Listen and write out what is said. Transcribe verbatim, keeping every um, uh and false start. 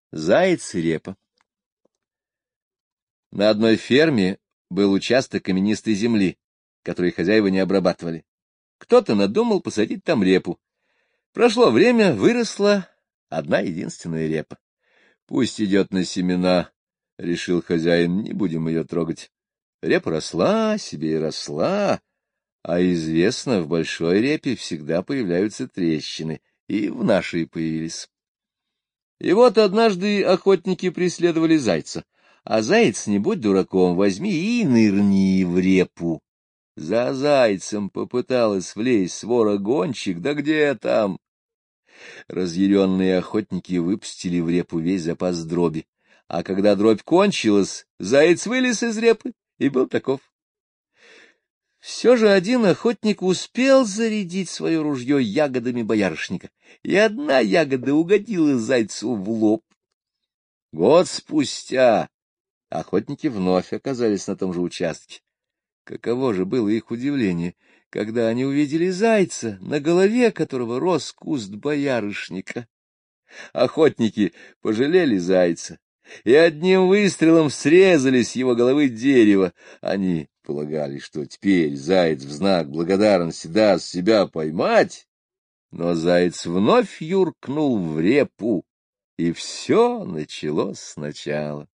Заяц и репа. На одной ферме был участок каменистой земли, который хозяева не обрабатывали. Кто-то надумал посадить там репу. Прошло время, выросла одна единственная репа. Пусть идет на семена, — решил хозяин, — не будем ее трогать. Репа росла себе и росла, а известно, в большой репе всегда появляются трещины, и в нашей появились. И вот однажды охотники преследовали зайца, а заяц, не будь дураком, возьми и нырни в репу. За зайцем попыталась влезть свора гонщик, да где там? Разъяренные охотники выпустили в репу весь запас дроби, а когда дробь кончилась, заяц вылез из репы и был таков. Все же один охотник успел зарядить свое ружье ягодами боярышника, и одна ягода угодила зайцу в лоб. Год спустя охотники вновь оказались на том же участке. Каково же было их удивление, когда они увидели зайца, на голове которого рос куст боярышника. Охотники пожалели зайца и одним выстрелом срезали с его головы дерево. Они полагали, что теперь заяц в знак благодарности даст себя поймать, но заяц вновь юркнул в репу, и все началось сначала.